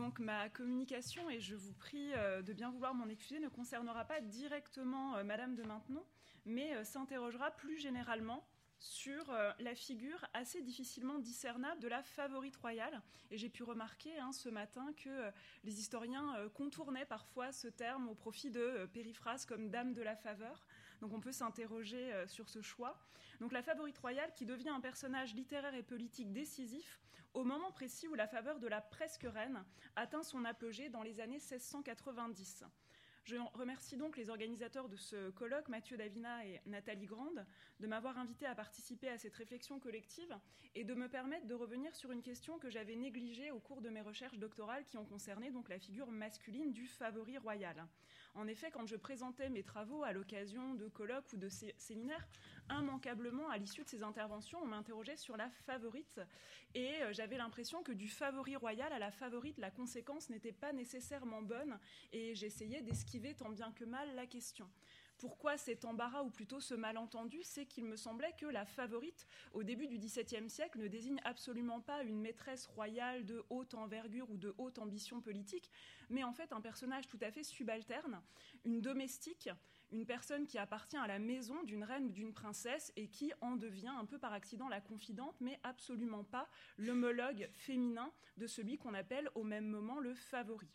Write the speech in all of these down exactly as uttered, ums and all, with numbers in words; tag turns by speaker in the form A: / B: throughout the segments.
A: Donc ma communication, et je vous prie euh, de bien vouloir m'en excuser, ne concernera pas directement euh, Madame de Maintenon, mais euh, s'interrogera plus généralement sur euh, la figure assez difficilement discernable de la favorite royale. Et j'ai pu remarquer hein, ce matin que euh, les historiens euh, contournaient parfois ce terme au profit de euh, périphrases comme Dame de la faveur. Donc on peut s'interroger euh, sur ce choix. Donc la favorite royale qui devient un personnage littéraire et politique décisif au moment précis où la faveur de la presque reine atteint son apogée dans les années seize cent quatre-vingt-dix. Je remercie donc les organisateurs de ce colloque, Mathieu Davina et Nathalie Grande, de m'avoir invité à participer à cette réflexion collective et de me permettre de revenir sur une question que j'avais négligée au cours de mes recherches doctorales qui ont concerné donc la figure masculine du favori royal. En effet, quand je présentais mes travaux à l'occasion de colloques ou de sé- séminaires, immanquablement, à l'issue de ces interventions, on m'interrogeait sur la favorite et euh, j'avais l'impression que du favori royal à la favorite, la conséquence n'était pas nécessairement bonne et j'essayais d'esquiver tant bien que mal la question. Pourquoi cet embarras, ou plutôt ce malentendu? C'est qu'il me semblait que la favorite, au début du XVIIe siècle, ne désigne absolument pas une maîtresse royale de haute envergure ou de haute ambition politique, mais en fait un personnage tout à fait subalterne, une domestique, une personne qui appartient à la maison d'une reine ou d'une princesse et qui en devient un peu par accident la confidente, mais absolument pas l'homologue féminin de celui qu'on appelle au même moment le favori.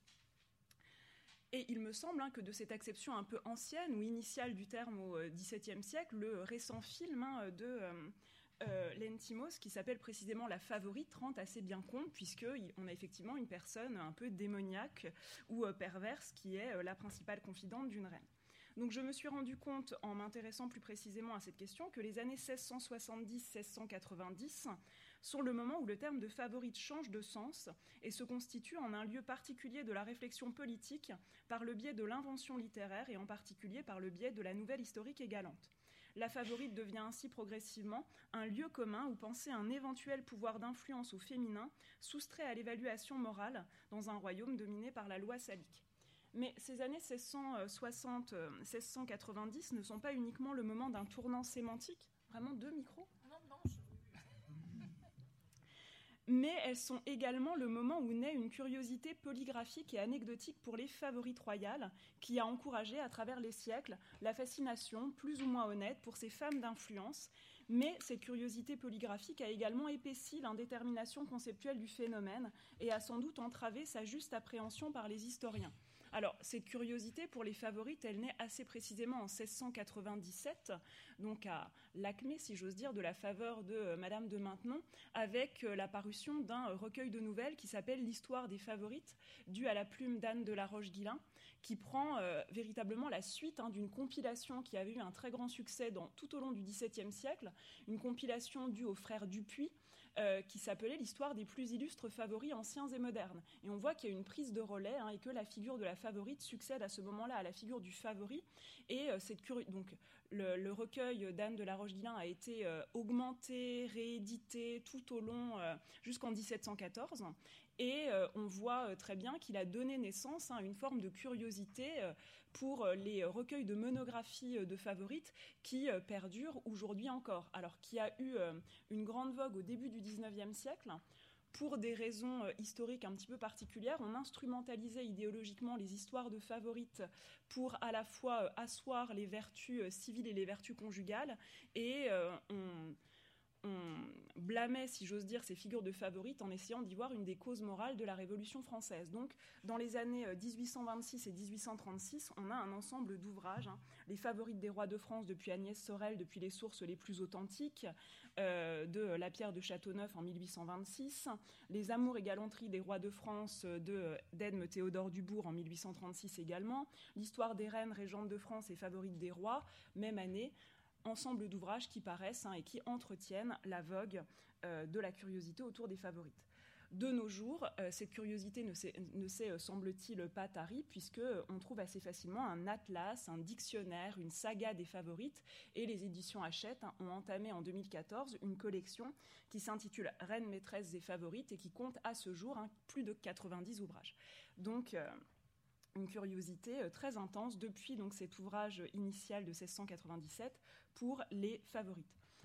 A: Et il me semble hein, que de cette acception un peu ancienne ou initiale du terme au XVIIe siècle, le récent film hein, de euh, euh, Lentimos, qui s'appelle précisément La Favorite, rend assez bien compte, puisqu'on a effectivement une personne un peu démoniaque ou euh, perverse qui est euh, la principale confidente d'une reine. Donc je me suis rendu compte, en m'intéressant plus précisément à cette question, que les années seize cent soixante-dix seize cent quatre-vingt-dix sont le moment où le terme de favorite change de sens et se constitue en un lieu particulier de la réflexion politique par le biais de l'invention littéraire et en particulier par le biais de la nouvelle historique et galante. La favorite devient ainsi progressivement un lieu commun où penser un éventuel pouvoir d'influence au féminin soustrait à l'évaluation morale dans un royaume dominé par la loi salique. Mais ces années seize cent soixante seize cent quatre-vingt-dix ne sont pas uniquement le moment d'un tournant sémantique. Vraiment deux micros ?
B: Non, non, je...
A: Mais elles sont également le moment où naît une curiosité polygraphique et anecdotique pour les favorites royales, qui a encouragé à travers les siècles la fascination, plus ou moins honnête, pour ces femmes d'influence. Mais cette curiosité polygraphique a également épaissi l'indétermination conceptuelle du phénomène et a sans doute entravé sa juste appréhension par les historiens. Alors, cette curiosité pour les favorites, elle naît assez précisément en seize cent quatre-vingt-dix-sept, donc à l'acmé, si j'ose dire, de la faveur de euh, Madame de Maintenon, avec euh, la parution d'un euh, recueil de nouvelles qui s'appelle L'Histoire des favorites, due à la plume d'Anne de la Roche-Guillain, qui prend euh, véritablement la suite hein, d'une compilation qui avait eu un très grand succès dans, tout au long du XVIIe siècle, une compilation due aux frères Dupuis, Euh, qui s'appelait l'histoire des plus illustres favoris anciens et modernes. Et on voit qu'il y a une prise de relais hein, et que la figure de la favorite succède à ce moment-là à la figure du favori. Et euh, cette curi- donc le, le recueil d'Anne de la Roche-Guillain a été euh, augmenté, réédité tout au long euh, jusqu'en dix-sept cent quatorze. Et euh, on voit euh, très bien qu'il a donné naissance hein, à une forme de curiosité euh, pour euh, les recueils de monographies euh, de favorites qui euh, perdurent aujourd'hui encore. Alors, qui a eu euh, une grande vogue au début du dix-neuvième siècle. Pour des raisons euh, historiques un petit peu particulières, on instrumentalisait idéologiquement les histoires de favorites pour à la fois euh, asseoir les vertus euh, civiles et les vertus conjugales. Et euh, on... on blâmait, si j'ose dire, ces figures de favorites en essayant d'y voir une des causes morales de la Révolution française. Donc, dans les années dix-huit cent vingt-six et dix-huit cent trente-six, on a un ensemble d'ouvrages, hein, les favorites des rois de France depuis Agnès Sorel, depuis les sources les plus authentiques, euh, de La Pierre de Châteauneuf en mille huit cent vingt-six, les amours et galanteries des rois de France de d'Edme Théodore Dubourg en mille huit cent trente-six également, l'histoire des reines régentes de France et favorites des rois, même année, ensemble d'ouvrages qui paraissent hein, et qui entretiennent la vogue euh, de la curiosité autour des favorites. De nos jours, euh, cette curiosité ne s'est, ne s'est euh, semble-t-il, pas tarie, puisqu'on trouve assez facilement un atlas, un dictionnaire, une saga des favorites, et les éditions Hachette hein, ont entamé en deux mille quatorze une collection qui s'intitule « Reines, maîtresses et favorites » et qui compte à ce jour hein, plus de quatre-vingt-dix ouvrages. Donc, euh, une curiosité très intense depuis donc, cet ouvrage initial de seize cent quatre-vingt-dix-sept pour les favorites.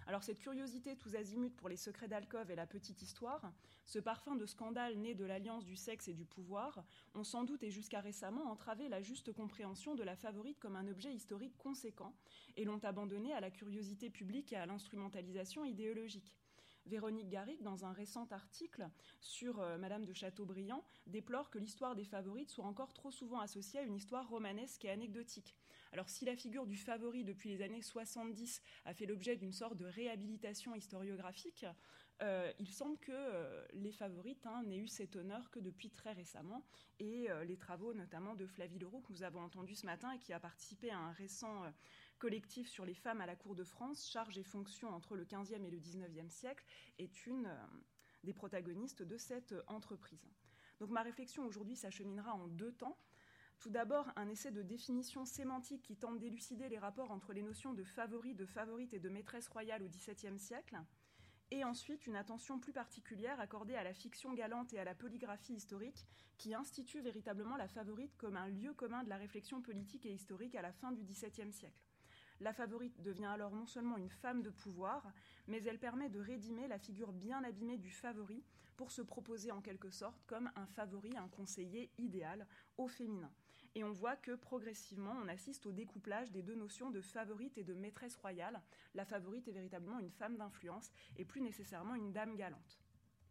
A: Alors cette curiosité tous azimuts pour les secrets d'alcôve et la petite histoire, ce parfum de scandale né de l'alliance du sexe et du pouvoir, ont sans doute et jusqu'à récemment entravé la juste compréhension de la Favorite comme un objet historique conséquent et l'ont abandonné à la curiosité publique et à l'instrumentalisation idéologique. Véronique Garrigue, dans un récent article sur euh, Madame de Chateaubriand, déplore que l'histoire des favorites soit encore trop souvent associée à une histoire romanesque et anecdotique. Alors si la figure du favori depuis les années soixante-dix a fait l'objet d'une sorte de réhabilitation historiographique, euh, il semble que euh, les favorites hein, n'aient eu cet honneur que depuis très récemment, et euh, les travaux notamment de Flavie Leroux que nous avons entendus ce matin et qui a participé à un récent euh, collectif sur les femmes à la cour de France, charge et fonction entre le quinzième et le dix-neuvième siècle, est une euh, des protagonistes de cette euh, entreprise. Donc ma réflexion aujourd'hui s'acheminera en deux temps. Tout d'abord, un essai de définition sémantique qui tente d'élucider les rapports entre les notions de favori, de favorite et de maîtresse royale au dix-septième siècle, et ensuite une attention plus particulière accordée à la fiction galante et à la polygraphie historique qui institue véritablement la favorite comme un lieu commun de la réflexion politique et historique à la fin du dix-septième siècle. La favorite devient alors non seulement une femme de pouvoir, mais elle permet de rédimer la figure bien abîmée du favori pour se proposer en quelque sorte comme un favori, un conseiller idéal au féminin. Et on voit que progressivement, on assiste au découplage des deux notions de favorite et de maîtresse royale. La favorite est véritablement une femme d'influence et plus nécessairement une dame galante.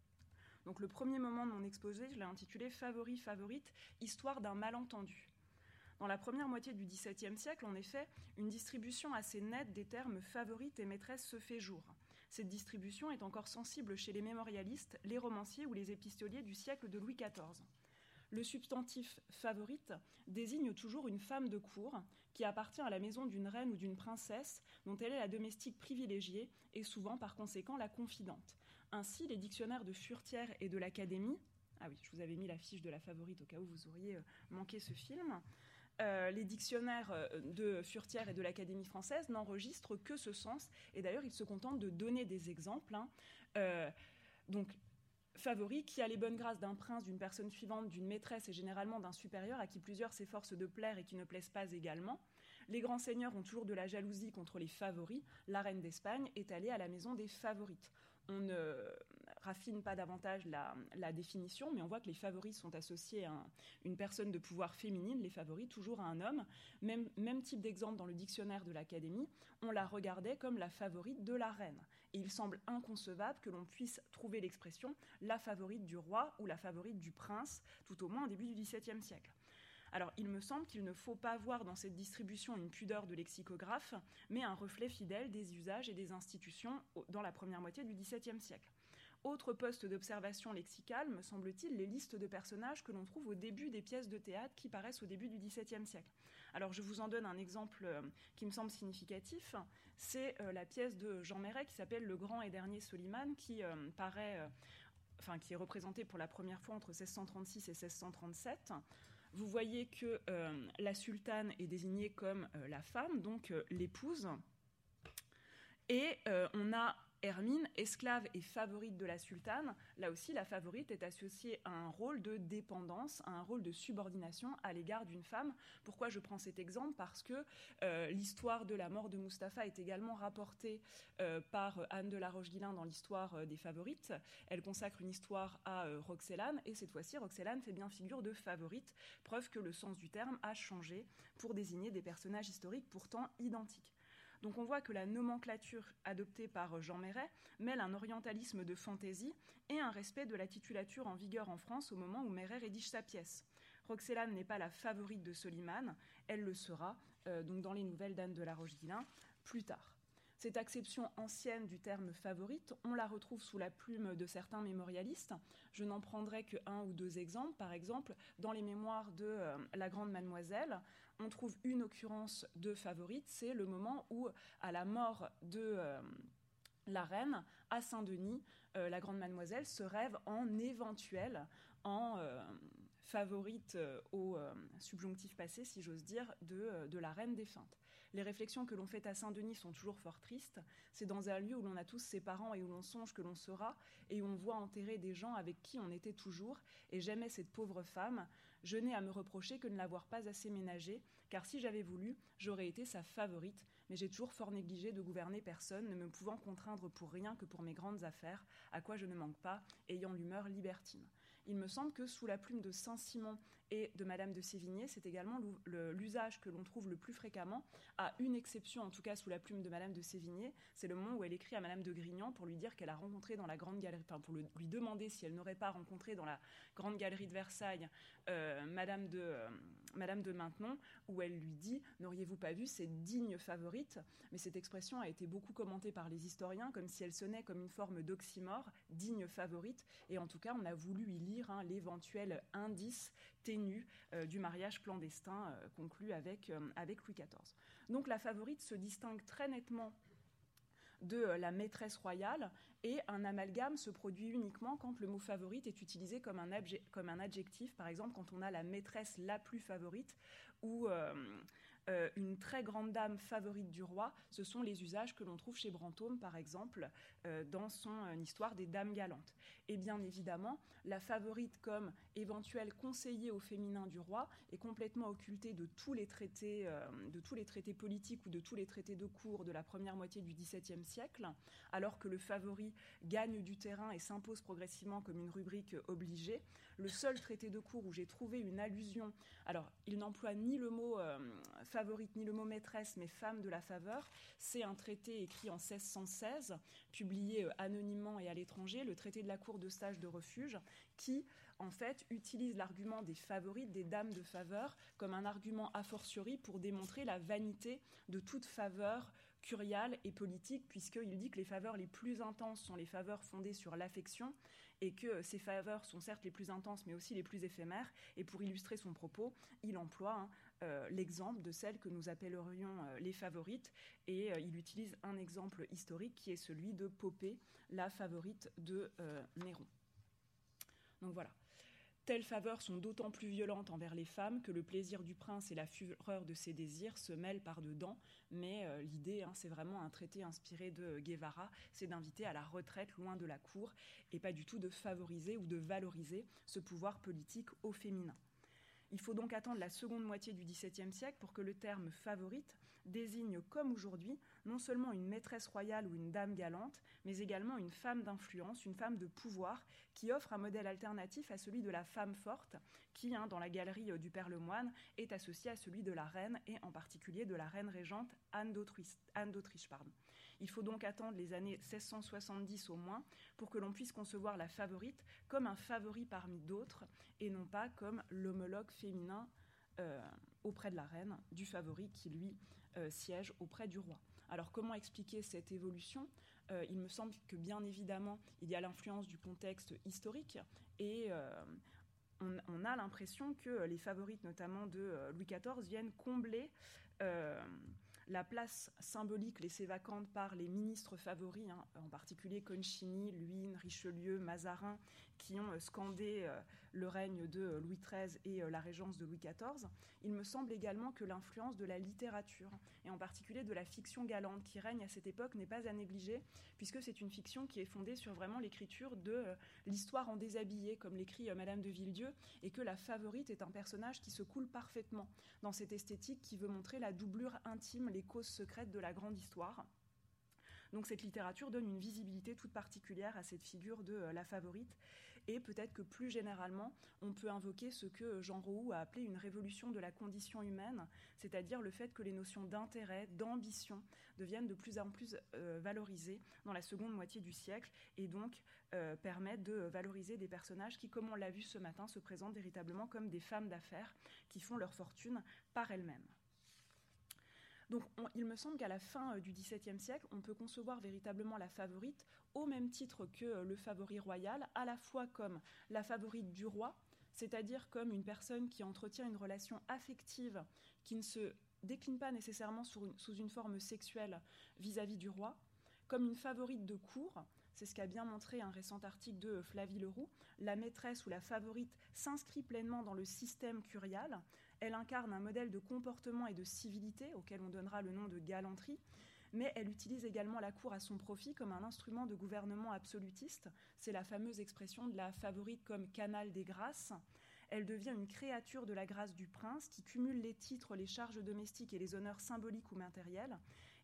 A: Donc le premier moment de mon exposé, je l'ai intitulé « Favori, favorite, histoire d'un malentendu ». Dans la première moitié du dix-septième siècle, en effet, une distribution assez nette des termes favorite et maîtresse se fait jour. Cette distribution est encore sensible chez les mémorialistes, les romanciers ou les épistoliers du siècle de Louis quatorze. Le substantif favorite désigne toujours une femme de cour qui appartient à la maison d'une reine ou d'une princesse dont elle est la domestique privilégiée et souvent par conséquent la confidente. Ainsi, les dictionnaires de Furetière et de l'Académie, ah oui, je vous avais mis la fiche de la favorite au cas où vous auriez manqué ce film, Euh, les dictionnaires de Furetière et de l'Académie française n'enregistrent que ce sens, et d'ailleurs ils se contentent de donner des exemples. Hein. Euh, donc, favori, qui a les bonnes grâces d'un prince, d'une personne suivante, d'une maîtresse et généralement d'un supérieur à qui plusieurs s'efforcent de plaire et qui ne plaisent pas également. Les grands seigneurs ont toujours de la jalousie contre les favoris. La reine d'Espagne est allée à la maison des favorites. On ne raffine pas davantage la, la définition, mais on voit que les favoris sont associés à un, une personne de pouvoir féminine, les favoris toujours à un homme. Même, même type d'exemple dans le dictionnaire de l'Académie, on la regardait comme la favorite de la reine. Et il semble inconcevable que l'on puisse trouver l'expression la favorite du roi ou la favorite du prince, tout au moins au début du dix-septième siècle. Alors, il me semble qu'il ne faut pas voir dans cette distribution une pudeur de lexicographe, mais un reflet fidèle des usages et des institutions dans la première moitié du dix-septième siècle. Autre poste d'observation lexicale, me semble-t-il, les listes de personnages que l'on trouve au début des pièces de théâtre qui paraissent au début du dix-septième siècle. Alors, je vous en donne un exemple euh, qui me semble significatif. C'est euh, la pièce de Jean Marais qui s'appelle « Le grand et dernier Soliman » qui euh, paraît, euh, enfin, qui est représentée pour la première fois entre seize cent trente-six et seize cent trente-sept. Vous voyez que euh, la sultane est désignée comme euh, la femme, donc euh, l'épouse. Et euh, on a Hermine, esclave et favorite de la sultane. Là aussi, la favorite est associée à un rôle de dépendance, à un rôle de subordination à l'égard d'une femme. Pourquoi je prends cet exemple ? Parce que euh, l'histoire de la mort de Mustapha est également rapportée euh, par Anne de la Roche-Guillain dans l'histoire euh, des favorites. Elle consacre une histoire à euh, Roxelane, et cette fois-ci, Roxelane fait bien figure de favorite, preuve que le sens du terme a changé pour désigner des personnages historiques pourtant identiques. Donc on voit que la nomenclature adoptée par Jean Marais mêle un orientalisme de fantaisie et un respect de la titulature en vigueur en France au moment où Marais rédige sa pièce. Roxelane n'est pas la favorite de Soliman, elle le sera euh, donc dans les nouvelles d'Anne de la Roche-Guillain plus tard. Cette acception ancienne du terme favorite, on la retrouve sous la plume de certains mémorialistes. Je n'en prendrai que un ou deux exemples. Par exemple, dans les mémoires de euh, la Grande Mademoiselle, on trouve une occurrence de favorite, c'est le moment où, à la mort de euh, la reine, à Saint-Denis, euh, la Grande Mademoiselle se rêve en éventuelle, en euh, favorite euh, au euh, subjonctif passé, si j'ose dire, de, euh, de la reine défunte. Les réflexions que l'on fait à Saint-Denis sont toujours fort tristes. C'est dans un lieu où l'on a tous ses parents et où l'on songe que l'on sera, et où on voit enterrer des gens avec qui on était toujours, et j'aimais cette pauvre femme. Je n'ai à me reprocher que de ne l'avoir pas assez ménagée, car si j'avais voulu, j'aurais été sa favorite, mais j'ai toujours fort négligé de gouverner personne, ne me pouvant contraindre pour rien que pour mes grandes affaires, à quoi je ne manque pas, ayant l'humeur libertine. Il me semble que sous la plume de Saint-Simon et de Madame de Sévigné, c'est également l'usage que l'on trouve le plus fréquemment, à une exception en tout cas sous la plume de Madame de Sévigné, c'est le moment où elle écrit à Madame de Grignan pour lui dire qu'elle a rencontré dans la grande galerie, enfin pour le, lui demander si elle n'aurait pas rencontré dans la grande galerie de Versailles euh, Madame de euh, Madame de Maintenon, où elle lui dit « N'auriez-vous pas vu cette digne favorite ?» Mais cette expression a été beaucoup commentée par les historiens comme si elle sonnait comme une forme d'oxymore, digne favorite, et en tout cas on a voulu y lire hein, l'éventuel indice ténu euh, du mariage clandestin euh, conclu avec, euh, avec Louis quatorze. Donc la favorite se distingue très nettement de euh, la maîtresse royale, et un amalgame se produit uniquement quand le mot favorite est utilisé comme un, abje- comme un adjectif, par exemple quand on a la maîtresse la plus favorite, ou euh, euh, une très grande dame favorite du roi. Ce sont les usages que l'on trouve chez Brantôme, par exemple, euh, dans son euh, histoire des dames galantes. Et bien évidemment, la favorite comme éventuel conseiller au féminin du roi est complètement occultée de tous les traités, euh, de tous les traités politiques ou de tous les traités de cour de la première moitié du dix-septième siècle, alors que le favori gagne du terrain et s'impose progressivement comme une rubrique obligée. Le seul traité de cour où j'ai trouvé une allusion, alors il n'emploie ni le mot euh, favorite ni le mot maîtresse, mais femme de la faveur, c'est un traité écrit en seize cent seize, publié euh, anonymement et à l'étranger, le traité de la cour de stage de refuge, qui en fait utilise l'argument des favorites, des dames de faveur, comme un argument a fortiori pour démontrer la vanité de toute faveur curiale et politique, puisqu'il dit que les faveurs les plus intenses sont les faveurs fondées sur l'affection, et que ces faveurs sont certes les plus intenses, mais aussi les plus éphémères. Et pour illustrer son propos, il emploie hein, euh, l'exemple de celles que nous appellerions euh, les favorites, et euh, il utilise un exemple historique qui est celui de Popée, la favorite de euh, Néron. Donc voilà. Telles faveurs sont d'autant plus violentes envers les femmes que le plaisir du prince et la fureur de ses désirs se mêlent par-dedans, mais euh, l'idée, hein, c'est vraiment un traité inspiré de Guevara, c'est d'inviter à la retraite loin de la cour et pas du tout de favoriser ou de valoriser ce pouvoir politique au féminin. Il faut donc attendre la seconde moitié du dix-septième siècle pour que le terme favorite désigne, comme aujourd'hui, non seulement une maîtresse royale ou une dame galante, mais également une femme d'influence, une femme de pouvoir, qui offre un modèle alternatif à celui de la femme forte, qui, hein, dans la galerie du Père Lemoine, est associé à celui de la reine, et en particulier de la reine régente Anne d'Autriche. Anne d'Autriche pardon. Il faut donc attendre les années seize cent soixante-dix au moins pour que l'on puisse concevoir la favorite comme un favori parmi d'autres, et non pas comme l'homologue féminin euh, auprès de la reine du favori qui, lui, euh, siège auprès du roi. Alors comment expliquer cette évolution ? euh, Il me semble que bien évidemment, il y a l'influence du contexte historique, et euh, on, on a l'impression que les favorites, notamment de euh, Louis quatorze, viennent combler euh, la place symbolique laissée vacante par les ministres favoris, hein, en particulier Concini, Luynes, Richelieu, Mazarin, qui ont scandé euh, le règne de Louis treize et euh, la régence de Louis quatorze. Il me semble également que l'influence de la littérature, et en particulier de la fiction galante qui règne à cette époque, n'est pas à négliger, puisque c'est une fiction qui est fondée sur vraiment l'écriture de euh, l'histoire en déshabillé, comme l'écrit euh, Madame de Villedieu, et que la favorite est un personnage qui se coule parfaitement dans cette esthétique qui veut montrer la doublure intime, les causes secrètes de la grande histoire. Donc cette littérature donne une visibilité toute particulière à cette figure de euh, la favorite, et peut-être que plus généralement, on peut invoquer ce que Jean Roux a appelé une révolution de la condition humaine, c'est-à-dire le fait que les notions d'intérêt, d'ambition deviennent de plus en plus euh, valorisées dans la seconde moitié du siècle, et donc euh, permettent de valoriser des personnages qui, comme on l'a vu ce matin, se présentent véritablement comme des femmes d'affaires qui font leur fortune par elles-mêmes. Donc on, il me semble qu'à la fin euh, du dix-septième siècle, on peut concevoir véritablement la favorite au même titre que euh, le favori royal, à la fois comme la favorite du roi, c'est-à-dire comme une personne qui entretient une relation affective qui ne se décline pas nécessairement sous une, sous une forme sexuelle vis-à-vis du roi, comme une favorite de cour. C'est ce qu'a bien montré un récent article de Flavie Leroux. La maîtresse ou la favorite s'inscrit pleinement dans le système curial. Elle incarne un modèle de comportement et de civilité auquel on donnera le nom de galanterie, mais elle utilise également la cour à son profit comme un instrument de gouvernement absolutiste. C'est la fameuse expression de la favorite comme canal des grâces. Elle devient une créature de la grâce du prince qui cumule les titres, les charges domestiques et les honneurs symboliques ou matériels.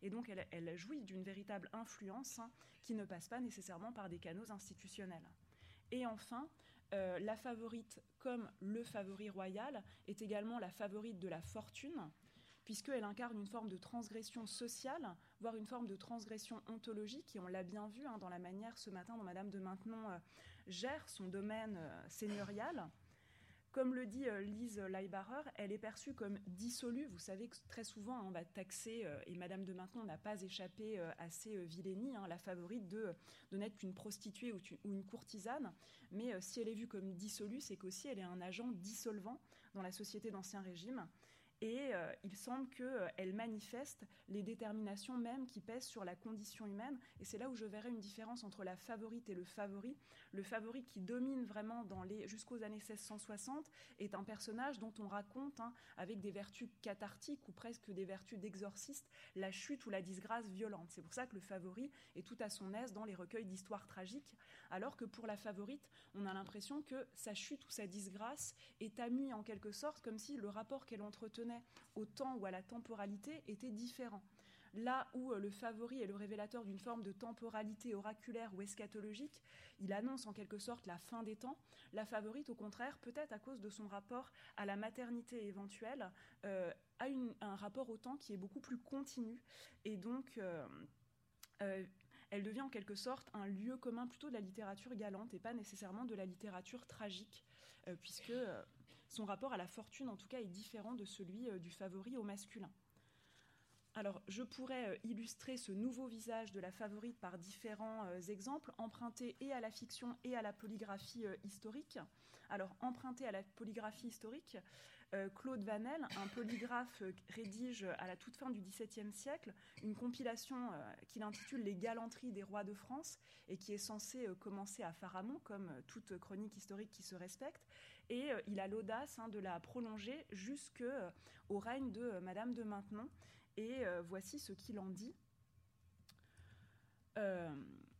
A: Et donc elle, elle jouit d'une véritable influence hein, qui ne passe pas nécessairement par des canaux institutionnels. Et enfin, euh, la favorite, comme le favori royal, est également la favorite de la fortune, puisqu'elle incarne une forme de transgression sociale, voire une forme de transgression ontologique, et on l'a bien vu hein, dans la manière ce matin dont Madame de Maintenon euh, gère son domaine euh, seigneurial. Comme le dit euh, Lise Leibarer, elle est perçue comme dissolue. Vous savez que très souvent, hein, on va taxer, euh, et Madame de Maintenon n'a pas échappé euh, à ces euh, vilainies, hein, la favorite de, de n'être qu'une prostituée ou, ou une courtisane. Mais euh, si elle est vue comme dissolue, c'est qu'aussi elle est un agent dissolvant dans la société d'Ancien Régime. Et euh, il semble qu'elle euh, manifeste les déterminations mêmes qui pèsent sur la condition humaine. Et c'est là où je verrais une différence entre la favorite et le favori. Le favori qui domine vraiment dans les, jusqu'aux années seize cent soixante est un personnage dont on raconte, hein, avec des vertus cathartiques ou presque des vertus d'exorciste, la chute ou la disgrâce violente. C'est pour ça que le favori est tout à son aise dans les recueils d'histoires tragiques, alors que pour la favorite, on a l'impression que sa chute ou sa disgrâce est amie en quelque sorte, comme si le rapport qu'elle entretenait au temps ou à la temporalité était différent. Là où le favori est le révélateur d'une forme de temporalité oraculaire ou eschatologique, il annonce en quelque sorte la fin des temps. La favorite, au contraire, peut-être à cause de son rapport à la maternité éventuelle, euh, a une, un rapport au temps qui est beaucoup plus continu. Et donc, euh, euh, elle devient en quelque sorte un lieu commun plutôt de la littérature galante et pas nécessairement de la littérature tragique, euh, puisque euh, son rapport à la fortune, en tout cas, est différent de celui euh, du favori au masculin. Alors, je pourrais euh, illustrer ce nouveau visage de la favorite par différents euh, exemples, empruntés et à la fiction et à la polygraphie euh, historique. Alors, emprunté à la polygraphie historique, euh, Claude Vanel, un polygraphe, euh, rédige à la toute fin du XVIIe siècle une compilation euh, qu'il intitule « Les galanteries des rois de France » et qui est censée euh, commencer à Pharamond, comme euh, toute chronique historique qui se respecte. Et euh, il a l'audace hein, de la prolonger jusqu'au euh, règne de euh, Madame de Maintenon. Et euh, voici ce qu'il en dit. Euh,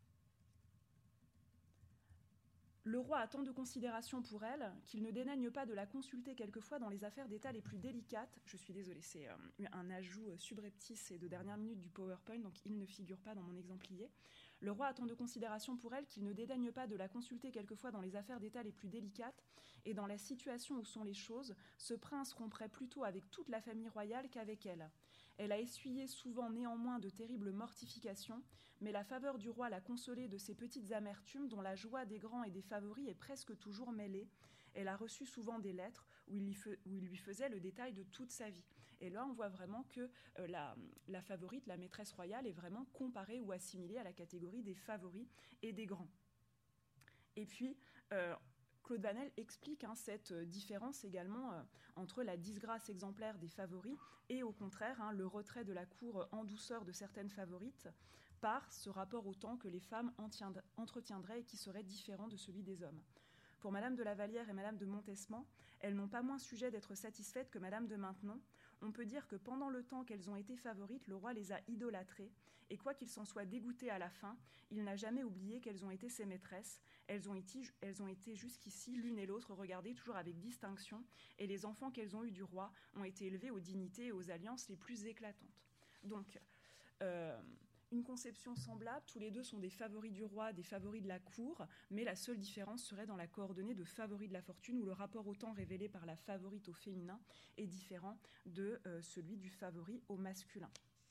A: le roi a tant de considération pour elle qu'il ne dédaigne pas de la consulter quelquefois dans les affaires d'État les plus délicates. Je suis désolée, c'est euh, un ajout subreptice et de dernière minute du PowerPoint, donc il ne figure pas dans mon exemplier. Le roi a tant de considération pour elle qu'il ne dédaigne pas de la consulter quelquefois dans les affaires d'État les plus délicates, et dans la situation où sont les choses, ce prince romprait plutôt avec toute la famille royale qu'avec elle. Elle a essuyé souvent néanmoins de terribles mortifications, mais la faveur du roi l'a consolée de ces petites amertumes dont la joie des grands et des favoris est presque toujours mêlée. Elle a reçu souvent des lettres où il, fe- où il lui faisait le détail de toute sa vie. Et là, on voit vraiment que euh, la, la favorite, la maîtresse royale, est vraiment comparée ou assimilée à la catégorie des favoris et des grands. Et puis, euh, Claude Vanel explique hein, cette différence également euh, entre la disgrâce exemplaire des favoris et au contraire hein, le retrait de la cour en douceur de certaines favorites par ce rapport au temps que les femmes entretiendraient et qui serait différent de celui des hommes. Pour Madame de la Vallière et Madame de Montespan, elles n'ont pas moins sujet d'être satisfaites que Madame de Maintenon. On peut dire que pendant le temps qu'elles ont été favorites, le roi les a idolâtrées, et quoi qu'il s'en soit dégoûté à la fin, il n'a jamais oublié qu'elles ont été ses maîtresses. Elles ont été, elles ont été jusqu'ici, l'une et l'autre, regardées toujours avec distinction, et les enfants qu'elles ont eus du roi ont été élevés aux dignités et aux alliances les plus éclatantes. Donc, euh, une conception semblable, tous les deux sont des favoris du roi, des favoris de la cour, mais la seule différence serait dans la coordonnée de favoris de la fortune, où le rapport au temps révélé par la favorite au féminin est différent de euh, celui du favori au masculin.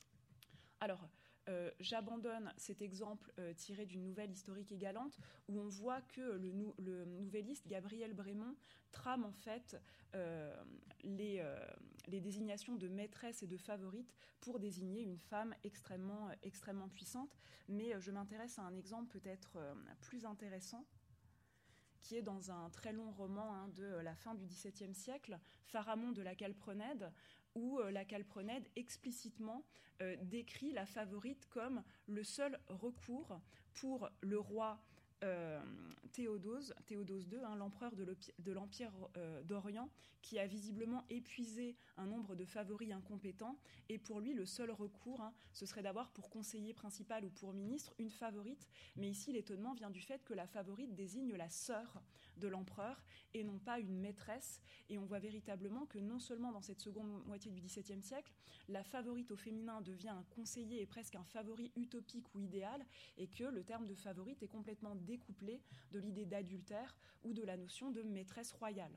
A: Alors, euh, j'abandonne cet exemple euh, tiré d'une nouvelle historique et galante où on voit que le, nou- le nouvelliste Gabriel Brémond trame en fait euh, les, euh, les désignations de maîtresse et de favorite pour désigner une femme extrêmement, euh, extrêmement puissante. Mais euh, je m'intéresse à un exemple peut-être euh, plus intéressant, qui est dans un très long roman hein, de la fin du XVIIe siècle, Pharamond de la Calprenède, où euh, la Calprenède explicitement euh, décrit la favorite comme le seul recours pour le roi euh, Théodose, Théodose deux, hein, l'empereur de, de l'Empire euh, d'Orient, qui a visiblement épuisé un nombre de favoris incompétents, et pour lui, le seul recours, hein, ce serait d'avoir pour conseiller principal ou pour ministre une favorite, mais ici, l'étonnement vient du fait que la favorite désigne la sœur de l'empereur, et non pas une maîtresse, et on voit véritablement que non seulement dans cette seconde moitié du XVIIe siècle, la favorite au féminin devient un conseiller et presque un favori utopique ou idéal, et que le terme de favorite est complètement découplé de l'idée d'adultère ou de la notion de maîtresse royale.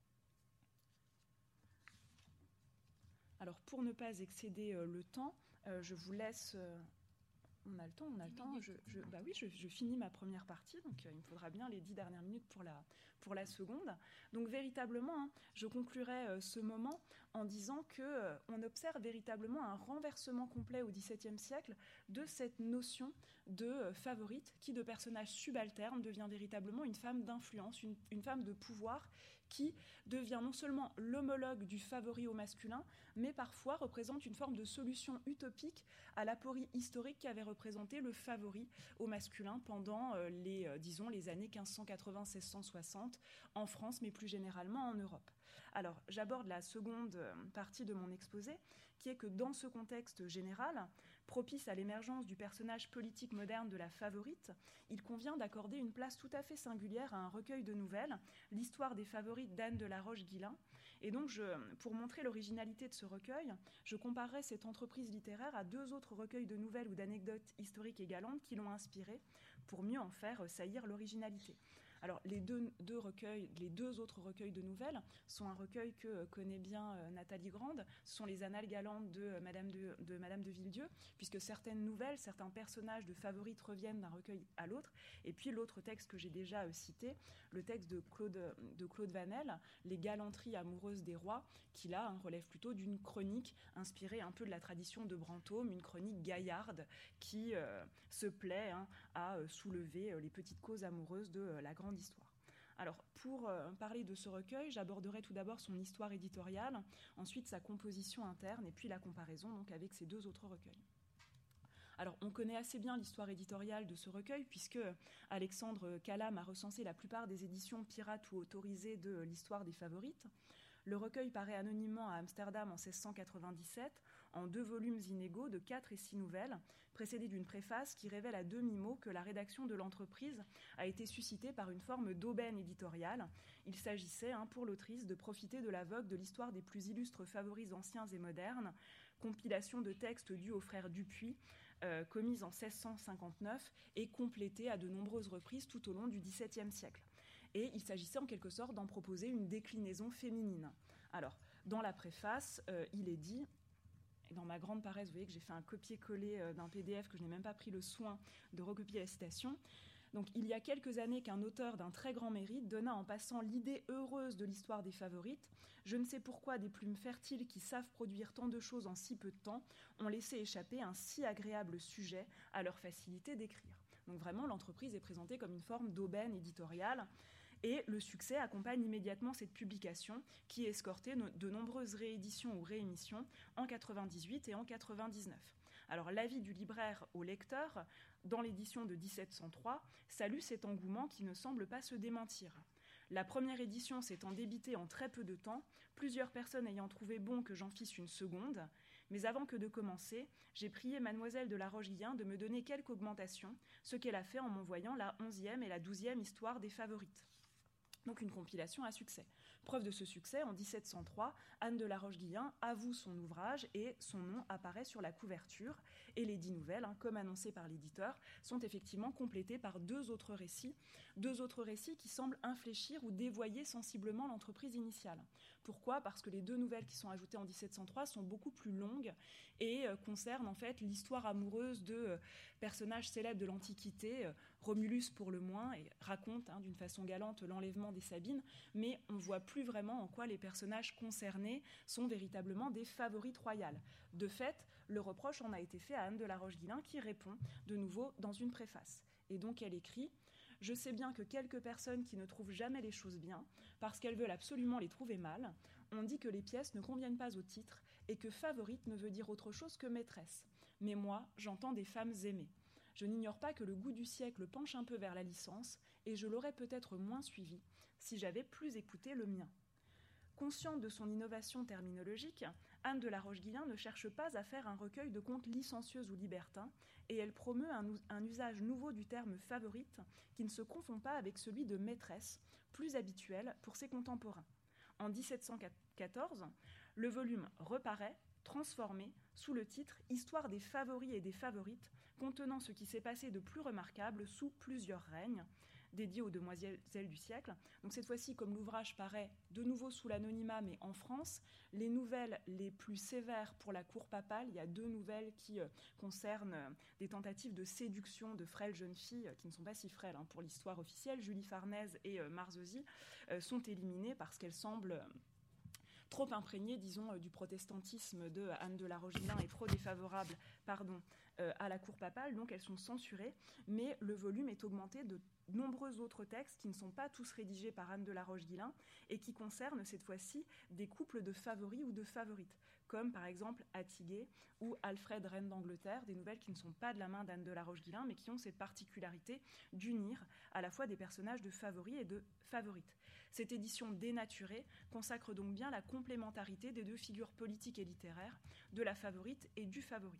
A: Alors, pour ne pas excéder euh, le temps, euh, je vous laisse... Euh, on a le temps, on a le temps. Je, je, bah oui, je, je finis ma première partie, donc euh, il me faudra bien les dix dernières minutes pour la, pour la seconde. Donc, véritablement, hein, je conclurai euh, ce moment en disant qu'on euh, observe véritablement un renversement complet au XVIIe siècle de cette notion de euh, favorite qui, de personnage subalterne, devient véritablement une femme d'influence, une, une femme de pouvoir qui devient non seulement l'homologue du favori au masculin, mais parfois représente une forme de solution utopique à l'aporie historique qu'avait représenté le favori au masculin pendant euh, les, euh, disons, les années quinze cent quatre-vingts à seize cent soixante en France, mais plus généralement en Europe. Alors, j'aborde la seconde euh, partie de mon exposé, qui est que dans ce contexte général, propice à l'émergence du personnage politique moderne de la favorite, il convient d'accorder une place tout à fait singulière à un recueil de nouvelles, l'histoire des favorites d'Anne de la Roche-Guillain. Et donc, je, pour montrer l'originalité de ce recueil, je comparerai cette entreprise littéraire à deux autres recueils de nouvelles ou d'anecdotes historiques et galantes qui l'ont inspirée, pour mieux en faire saillir l'originalité. Alors, les deux, deux recueils, les deux autres recueils de nouvelles sont un recueil que connaît bien euh, Nathalie Grande. Ce sont les Annales galantes de, euh, Madame de, de Madame de Villedieu, puisque certaines nouvelles, certains personnages de favorites reviennent d'un recueil à l'autre. Et puis l'autre texte que j'ai déjà euh, cité, le texte de Claude, de Claude Vanel, Les galanteries amoureuses des rois, qui là hein, relève plutôt d'une chronique inspirée un peu de la tradition de Brantôme, une chronique gaillarde qui euh, se plaît hein, à euh, soulever euh, les petites causes amoureuses de euh, la grande histoire. Alors, pour euh, parler de ce recueil, j'aborderai tout d'abord son histoire éditoriale, ensuite sa composition interne, et puis la comparaison donc, avec ces deux autres recueils. Alors, on connaît assez bien l'histoire éditoriale de ce recueil, puisque Alexandre Calam a recensé la plupart des éditions pirates ou autorisées de l'histoire des favorites. Le recueil paraît anonymement à Amsterdam en seize cent quatre-vingt-dix-sept, en deux volumes inégaux de quatre et six nouvelles, précédés d'une préface qui révèle à demi-mot que la rédaction de l'entreprise a été suscitée par une forme d'aubaine éditoriale. Il s'agissait, hein, pour l'autrice, de profiter de la vogue de l'histoire des plus illustres favoris anciens et modernes, compilation de textes dus aux frères Dupuis, euh, commise en seize cent cinquante-neuf et complétée à de nombreuses reprises tout au long du XVIIe siècle. Et il s'agissait en quelque sorte d'en proposer une déclinaison féminine. Alors, dans la préface, euh, il est dit, et dans ma grande paresse, vous voyez que j'ai fait un copier-coller euh, d'un P D F que je n'ai même pas pris le soin de recopier la citation. Donc, il y a quelques années qu'un auteur d'un très grand mérite donna en passant l'idée heureuse de l'histoire des favorites. Je ne sais pourquoi des plumes fertiles qui savent produire tant de choses en si peu de temps ont laissé échapper un si agréable sujet à leur facilité d'écrire. Donc vraiment, l'entreprise est présentée comme une forme d'aubaine éditoriale. Et le succès accompagne immédiatement cette publication qui escortait de nombreuses rééditions ou réémissions en quatre-vingt-dix-huit et en quatre-vingt-dix-neuf. Alors l'avis du libraire au lecteur, dans l'édition de dix-sept cent trois, salue cet engouement qui ne semble pas se démentir. La première édition s'étant débitée en très peu de temps, plusieurs personnes ayant trouvé bon que j'en fisse une seconde, mais avant que de commencer, j'ai prié mademoiselle de la Roche-Guillain de me donner quelque augmentation, ce qu'elle a fait en m'envoyant la onzième et la douzième histoire des favorites. Donc une compilation à succès. Preuve de ce succès, en dix-sept cent trois, Anne de la Roche-Guillain avoue son ouvrage et son nom apparaît sur la couverture. Et les dix nouvelles, hein, comme annoncé par l'éditeur, sont effectivement complétées par deux autres récits, deux autres récits qui semblent infléchir ou dévoyer sensiblement l'entreprise initiale. Pourquoi ? Parce que les deux nouvelles qui sont ajoutées en dix-sept cent trois sont beaucoup plus longues et euh, concernent en fait l'histoire amoureuse de euh, personnages célèbres de l'Antiquité, euh, Romulus pour le moins, et raconte hein, d'une façon galante l'enlèvement des Sabines, mais on ne voit plus vraiment en quoi les personnages concernés sont véritablement des favorites royales. De fait, le reproche en a été fait à Anne de la Roche-Guillain qui répond de nouveau dans une préface. Et donc elle écrit « Je sais bien que quelques personnes qui ne trouvent jamais les choses bien, parce qu'elles veulent absolument les trouver mal, on dit que les pièces ne conviennent pas au titre et que favorite ne veut dire autre chose que maîtresse. Mais moi, j'entends des femmes aimées. Je n'ignore pas que le goût du siècle penche un peu vers la licence, et je l'aurais peut-être moins suivi si j'avais plus écouté le mien. Consciente de son innovation terminologique, Anne de la Roche-Guillain ne cherche pas à faire un recueil de contes licencieux ou libertins, et elle promeut un, un usage nouveau du terme « favorite » qui ne se confond pas avec celui de « maîtresse », plus habituel pour ses contemporains. En dix-sept cent quatorze, le volume reparaît, transformé, sous le titre « Histoire des favoris et des favorites », contenant ce qui s'est passé de plus remarquable sous plusieurs règnes, dédié aux demoiselles du siècle. Donc cette fois-ci, comme l'ouvrage paraît de nouveau sous l'anonymat, mais en France, les nouvelles les plus sévères pour la cour papale, il y a deux nouvelles qui euh, concernent euh, des tentatives de séduction de frêles jeunes filles, euh, qui ne sont pas si frêles hein, pour l'histoire officielle, Julie Farnèse et euh, Marzesi, euh, sont éliminées parce qu'elles semblent... Euh, trop imprégnées, disons, euh, du protestantisme de Anne de la Roche-Guillain et trop défavorables, pardon, euh, à la cour papale, donc elles sont censurées, mais le volume est augmenté de nombreux autres textes qui ne sont pas tous rédigés par Anne de la Roche-Guillain et qui concernent cette fois-ci des couples de favoris ou de favorites, comme par exemple Atiguet ou Alfred, reine d'Angleterre, des nouvelles qui ne sont pas de la main d'Anne de la Roche-Guillain, mais qui ont cette particularité d'unir à la fois des personnages de favoris et de favorites. Cette édition dénaturée consacre donc bien la complémentarité des deux figures politiques et littéraires, de la favorite et du favori.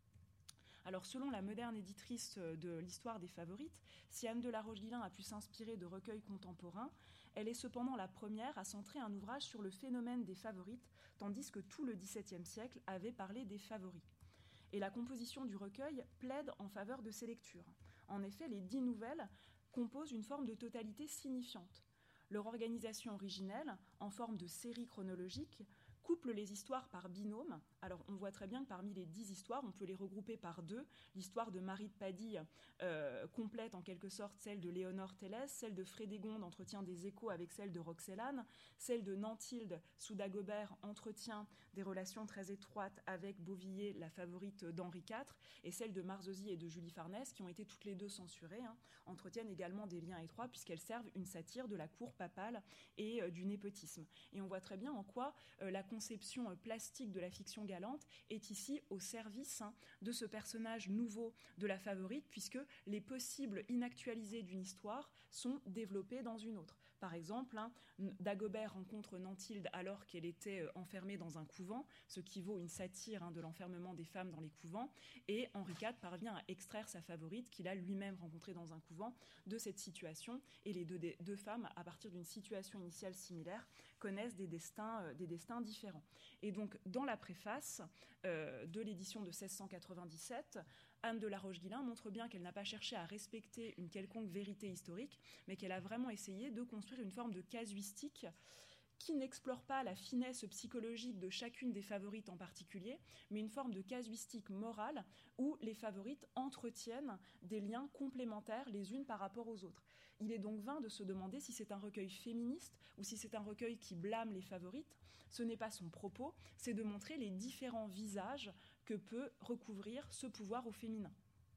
A: Alors, selon la moderne éditrice de l'histoire des favorites, si Anne de la Roche-Guillain a pu s'inspirer de recueils contemporains, elle est cependant la première à centrer un ouvrage sur le phénomène des favorites, tandis que tout le dix-septième siècle avait parlé des favoris. Et la composition du recueil plaide en faveur de ces lectures. En effet, les dix nouvelles composent une forme de totalité signifiante. Leur organisation originelle, en forme de série chronologique, couple les histoires par binôme. Alors on voit très bien que parmi les dix histoires, on peut les regrouper par deux. L'histoire de Marie de Padille euh, complète en quelque sorte celle de Léonore Télès, celle de Frédégonde entretient des échos avec celle de Roxelane, celle de Nantilde sous Dagobert entretient des relations très étroites avec Beauvilliers, la favorite d'Henri quatre, et celle de Marzesi et de Julie Farnèse, qui ont été toutes les deux censurées, hein, entretiennent également des liens étroits puisqu'elles servent une satire de la cour papale et euh, du népotisme. Et on voit très bien en quoi euh, la conception euh, plastique de la fiction galante est ici au service hein, de ce personnage nouveau de la favorite, puisque les possibles inactualisés d'une histoire sont développés dans une autre. Par exemple, hein, Dagobert rencontre Nantilde alors qu'elle était euh, enfermée dans un couvent, ce qui vaut une satire hein, de l'enfermement des femmes dans les couvents, et Henri quatre parvient à extraire sa favorite qu'il a lui-même rencontrée dans un couvent de cette situation, et les deux, des, deux femmes, à partir d'une situation initiale similaire, connaissent des destins, euh, des destins différents. Et donc, dans la préface euh, de l'édition de seize cent quatre-vingt-dix-sept, Anne de la Roche-Guillain montre bien qu'elle n'a pas cherché à respecter une quelconque vérité historique, mais qu'elle a vraiment essayé de construire une forme de casuistique qui n'explore pas la finesse psychologique de chacune des favorites en particulier, mais une forme de casuistique morale où les favorites entretiennent des liens complémentaires les unes par rapport aux autres. Il est donc vain de se demander si c'est un recueil féministe ou si c'est un recueil qui blâme les favorites. Ce n'est pas son propos, c'est de montrer les différents visages que peut recouvrir ce pouvoir au féminin.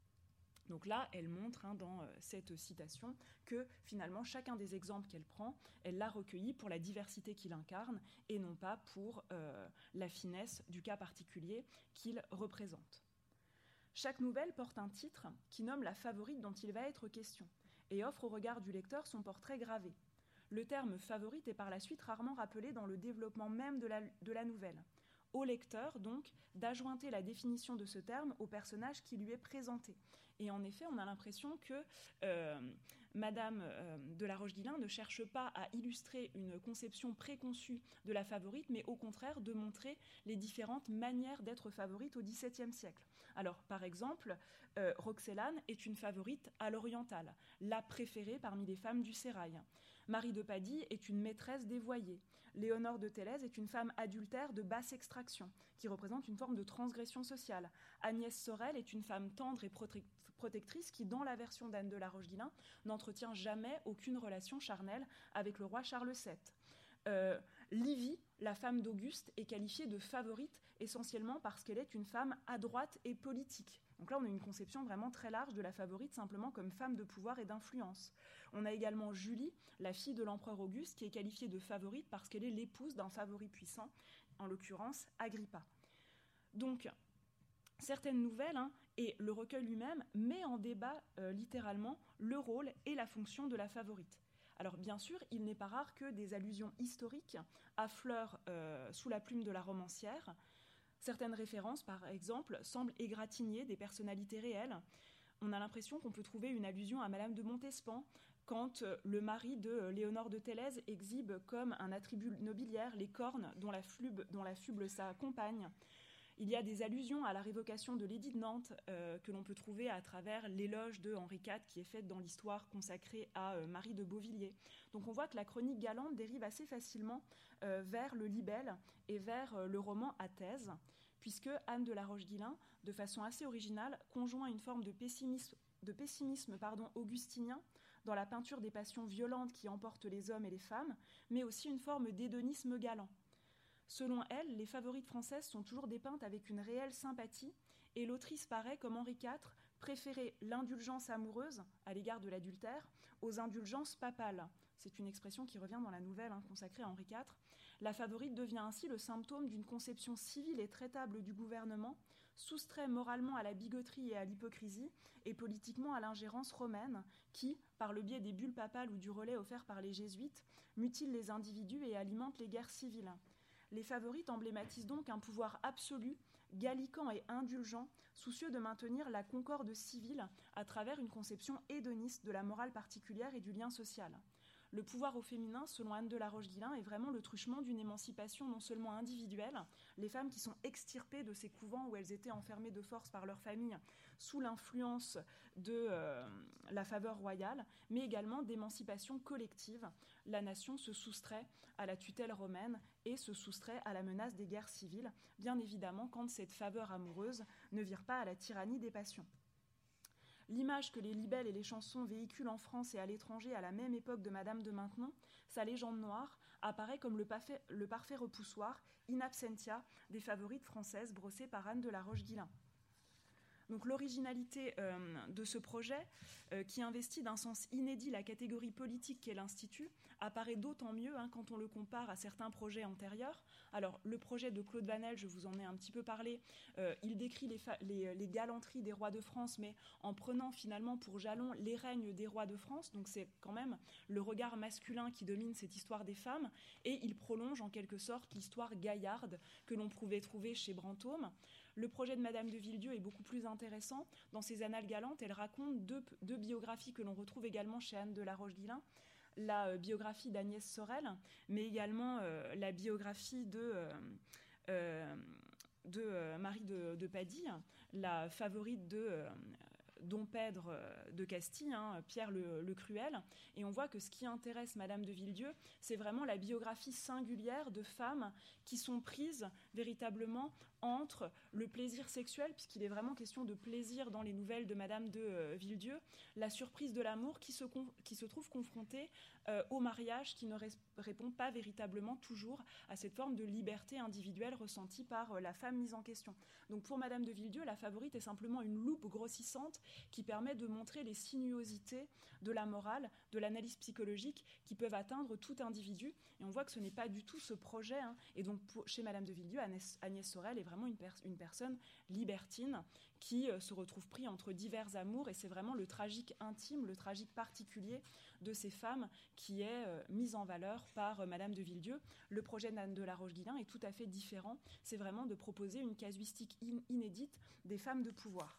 A: Donc là, elle montre hein, dans euh, cette citation que finalement, chacun des exemples qu'elle prend, elle l'a recueilli pour la diversité qu'il incarne et non pas pour euh, la finesse du cas particulier qu'il représente. Chaque nouvelle porte un titre qui nomme la favorite dont il va être question et offre au regard du lecteur son portrait gravé. Le terme favorite est par la suite rarement rappelé dans le développement même de la, de la nouvelle. Au lecteur, donc, d'adjointer la définition de ce terme au personnage qui lui est présenté. Et en effet, on a l'impression que euh, Madame euh, de la Roche-Guillain ne cherche pas à illustrer une conception préconçue de la favorite, mais au contraire de montrer les différentes manières d'être favorite au dix-septième siècle. Alors, par exemple, euh, Roxelane est une favorite à l'orientale, la préférée parmi les femmes du sérail. Marie de Padille est une maîtresse dévoyée. Léonore de Télèse est une femme adultère de basse extraction, qui représente une forme de transgression sociale. Agnès Sorel est une femme tendre et prote- protectrice qui, dans la version d'Anne de la Roche-Guillain, n'entretient jamais aucune relation charnelle avec le roi Charles sept. Euh, Livy, la femme d'Auguste, est qualifiée de favorite essentiellement parce qu'elle est une femme adroite et politique. Donc là, on a une conception vraiment très large de la favorite simplement comme femme de pouvoir et d'influence. On a également Julie, la fille de l'empereur Auguste, qui est qualifiée de favorite parce qu'elle est l'épouse d'un favori puissant, en l'occurrence Agrippa. Donc, certaines nouvelles hein, Et le recueil lui-même met en débat euh, littéralement le rôle et la fonction de la favorite. Alors bien sûr, il n'est pas rare que des allusions historiques affleurent euh, sous la plume de la romancière. Certaines références, par exemple, semblent égratigner des personnalités réelles. On a l'impression qu'on peut trouver une allusion à Madame de Montespan quand euh, le mari de euh, Léonore de Télèze exhibe comme un attribut nobiliaire les cornes dont la, flube, dont la fuble sa compagne. Il y a des allusions à la révocation de l'édit de Nantes euh, que l'on peut trouver à travers l'éloge de Henri quatre qui est faite dans l'histoire consacrée à euh, Marie de Beauvilliers. Donc on voit que la chronique galante dérive assez facilement euh, vers le libelle et vers euh, le roman à thèse, puisque Anne de la Roche-Guilin, de façon assez originale, conjoint une forme de pessimisme, de pessimisme pardon, augustinien dans la peinture des passions violentes qui emportent les hommes et les femmes, mais aussi une forme d'hédonisme galant. Selon elle, les favorites françaises sont toujours dépeintes avec une réelle sympathie et l'autrice paraît, comme Henri quatre, préférer l'indulgence amoureuse à l'égard de l'adultère aux indulgences papales. C'est une expression qui revient dans la nouvelle hein, consacrée à Henri quatre. La favorite devient ainsi le symptôme d'une conception civile et traitable du gouvernement, soustrait moralement à la bigoterie et à l'hypocrisie et politiquement à l'ingérence romaine qui, par le biais des bulles papales ou du relais offert par les jésuites, mutile les individus et alimente les guerres civiles. Les favorites emblématisent donc un pouvoir absolu, gallicant et indulgent, soucieux de maintenir la concorde civile à travers une conception hédoniste de la morale particulière et du lien social. Le pouvoir au féminin, selon Anne de la Roche-Guilin, est vraiment le truchement d'une émancipation non seulement individuelle, les femmes qui sont extirpées de ces couvents où elles étaient enfermées de force par leur famille sous l'influence de euh, la faveur royale, mais également d'émancipation collective. La nation se soustrait à la tutelle romaine et se soustrait à la menace des guerres civiles, bien évidemment quand cette faveur amoureuse ne vire pas à la tyrannie des passions. L'image que les libelles et les chansons véhiculent en France et à l'étranger à la même époque de Madame de Maintenon, sa légende noire, apparaît comme le parfait, le parfait repoussoir, in absentia, des favorites françaises brossées par Anne de la Roche-Guilin. Donc l'originalité euh, de ce projet, euh, qui investit d'un sens inédit la catégorie politique qu'est l'Institut, apparaît d'autant mieux hein, quand on le compare à certains projets antérieurs. Alors le projet de Claude Vanel, je vous en ai un petit peu parlé, euh, il décrit les, fa- les, les galanteries des rois de France, mais en prenant finalement pour jalon les règnes des rois de France, donc c'est quand même le regard masculin qui domine cette histoire des femmes, et il prolonge en quelque sorte l'histoire gaillarde que l'on pouvait trouver chez Brantôme. Le projet de Madame de Villedieu est beaucoup plus intéressant. Dans ses Annales galantes, elle raconte deux, deux biographies que l'on retrouve également chez Anne de la Roche-Guilin. La euh, biographie d'Agnès Sorel, mais également euh, la biographie de, euh, euh, de euh, Marie de, de Padille, la favorite de euh, Dom Pèdre de Castille, hein, Pierre le, le Cruel. Et on voit que ce qui intéresse Madame de Villedieu, c'est vraiment la biographie singulière de femmes qui sont prises véritablement entre le plaisir sexuel, puisqu'il est vraiment question de plaisir dans les nouvelles de Madame de euh, Villedieu, la surprise de l'amour qui se, con- qui se trouve confrontée euh, au mariage qui ne ré- répond pas véritablement toujours à cette forme de liberté individuelle ressentie par euh, la femme mise en question. Donc pour Madame de Villedieu, la favorite est simplement une loupe grossissante qui permet de montrer les sinuosités de la morale, de l'analyse psychologique qui peuvent atteindre tout individu. Et on voit que ce n'est pas du tout ce projet. Hein. Et donc pour, chez Madame de Villedieu, Agnès, Agnès Sorel est vraiment une, pers- une personne libertine qui euh, se retrouve pris entre divers amours. Et c'est vraiment le tragique intime, le tragique particulier de ces femmes qui est euh, mise en valeur par euh, Madame de Villedieu. Le projet d'Anne de la Roche-Guilin est tout à fait différent. C'est vraiment de proposer une casuistique in- inédite des femmes de pouvoir.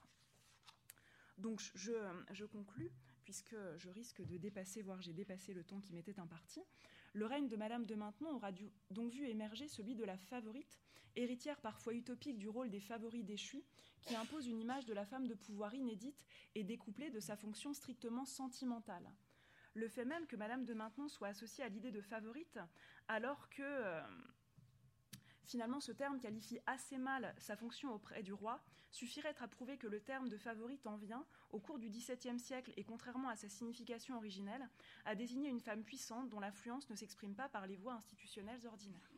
A: Donc je, je conclus, puisque je risque de dépasser, voire j'ai dépassé le temps qui m'était imparti. Le règne de Madame de Maintenon aura dû, donc vu émerger celui de la favorite, héritière parfois utopique du rôle des favoris déchus, qui impose une image de la femme de pouvoir inédite et découplée de sa fonction strictement sentimentale. Le fait même que Madame de Maintenon soit associée à l'idée de favorite, alors que... Euh, Finalement, ce terme qualifie assez mal sa fonction auprès du roi, suffirait à prouver que le terme de favorite en vient, au cours du dix-septième siècle et contrairement à sa signification originelle, à désigner une femme puissante dont l'influence ne s'exprime pas par les voies institutionnelles ordinaires.